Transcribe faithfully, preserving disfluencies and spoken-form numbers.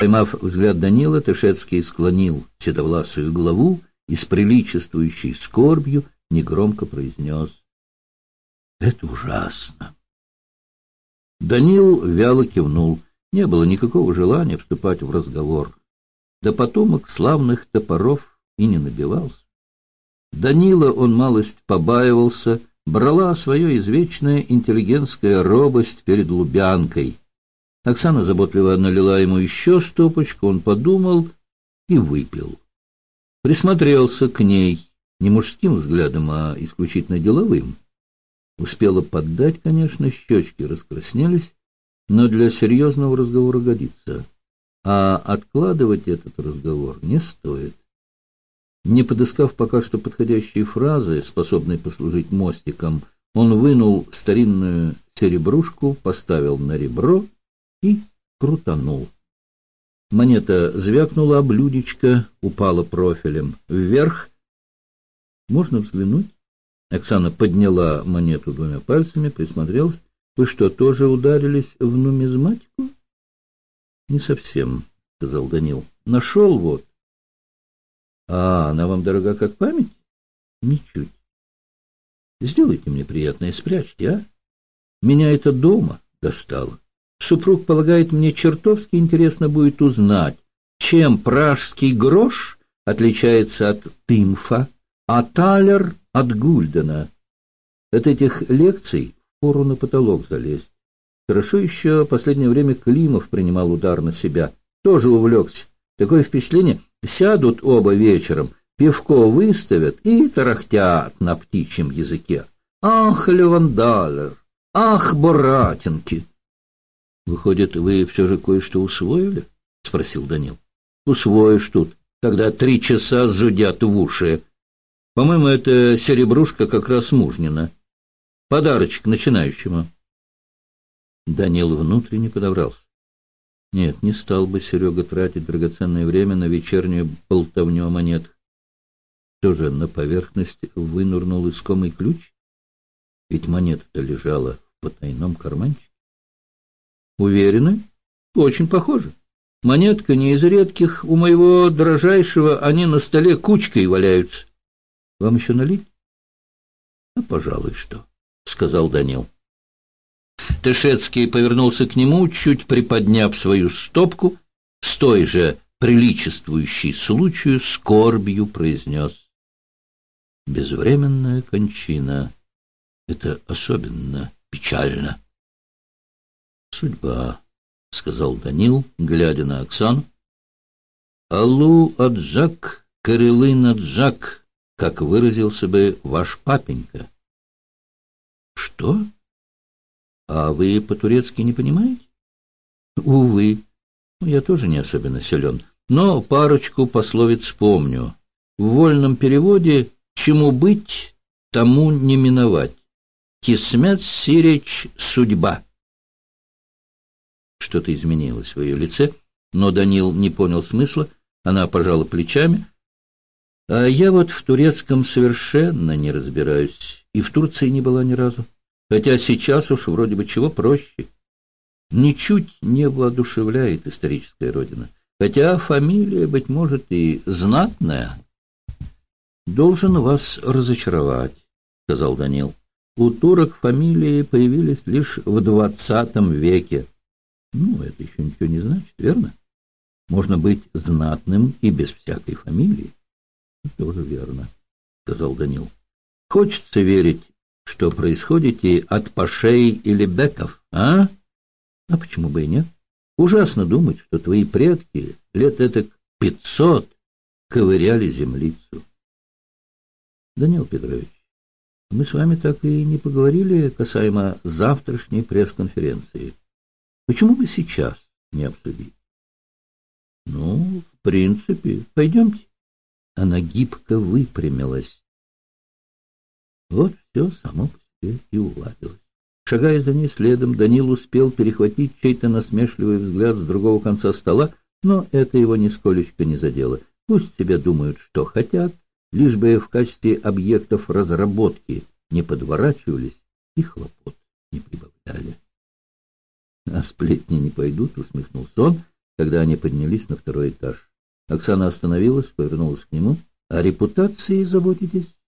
Поймав взгляд Данила, Тышецкий склонил седовласую голову и с приличествующей скорбью негромко произнес: «Это ужасно». Данил вяло кивнул. Не было никакого желания вступать в разговор. Да потомок славных топоров и не набивался. Данила он малость побаивался, брала свое извечная интеллигентская робость перед Лубянкой. Оксана заботливо налила ему еще стопочку, он подумал и выпил. Присмотрелся к ней, не мужским взглядом, а исключительно деловым. Успела поддать, конечно, щечки раскраснелись, но для серьезного разговора годится. А откладывать этот разговор не стоит. Не подыскав пока что подходящие фразы, способные послужить мостиком, он вынул старинную серебрушку, поставил на ребро и крутанул. Монета звякнула об блюдечко, упала профилем вверх. «Можно взглянуть?» Оксана подняла монету двумя пальцами, присмотрелась. «Вы что, тоже ударились в нумизматику?» «Не совсем», — сказал Данил. «Нашел вот». «А она вам дорога как память?» «Ничуть». «Сделайте мне приятное, спрячьте, а? Меня это дома достало. Супруг полагает, мне чертовски интересно будет узнать, чем пражский грош отличается от тымфа, а талер от гульдена. От этих лекций впору на потолок залезть. Хорошо еще последнее время Климов принимал удар на себя. Тоже увлекся. Такое впечатление, сядут оба вечером, пивко выставят и тарахтят на птичьем языке. Ах, Левандалер! Ах, Боратинки!» «Выходит, вы все же кое-что усвоили?» — спросил Данил. «Усвоишь тут, когда три часа зудят в уши. По-моему, это серебрушка как раз мужнина. Подарочек начинающему». Данил внутренне подобрался. Нет, не стал бы Серега тратить драгоценное время на вечернюю болтовню о монетах. Тоже на поверхность вынурнул искомый ключ? Ведь монета-то лежала в потайном карманчике. Уверены? Очень похоже. Монетка не из редких. У моего дорожайшего они на столе кучкой валяются. Вам еще налить? — А, пожалуй, что, — сказал Данил. Тышецкий повернулся к нему, чуть приподняв свою стопку, с той же приличествующей случаю скорбью произнес: «Безвременная кончина — это особенно печально». «Судьба», — сказал Данил, глядя на Оксану. «Аллу аджак, Кириллын аджак, как выразился бы ваш папенька». «Что? А вы по-турецки не понимаете?» «Увы, я тоже не особенно силен, но парочку пословиц помню. В вольном переводе «чему быть, тому не миновать». «Кисмет сиречь судьба». Что-то изменилось в ее лице, но Данил не понял смысла. Она пожала плечами. «А я вот в турецком совершенно не разбираюсь, и в Турции не была ни разу. Хотя сейчас уж вроде бы чего проще. Ничуть не воодушевляет историческая родина. Хотя фамилия, быть может, и знатная». «Должен вас разочаровать», — сказал Данил. «У турок фамилии появились лишь в двадцатом веке. Ну, это еще ничего не значит, верно? Можно быть знатным и без всякой фамилии». «Тоже верно», — сказал Данил. «Хочется верить, что происходите от пашей или беков, а? А почему бы и нет? Ужасно думать, что твои предки лет этак пятьсот ковыряли землицу». «Данил Петрович, мы с вами так и не поговорили касаемо завтрашней пресс-конференции. Почему бы сейчас не обсудить?» «Ну, в принципе, пойдемте». Она гибко выпрямилась. Вот все само по себе и уладилось. Шагая за ней следом, Данил успел перехватить чей-то насмешливый взгляд с другого конца стола, но это его нисколечко не задело. Пусть себе думают, что хотят, лишь бы в качестве объектов разработки не подворачивались и хлопот не прибавляли. — А сплетни не пойдут, — усмехнулся он, когда они поднялись на второй этаж. Оксана остановилась, повернулась к нему. — О репутации заботитесь?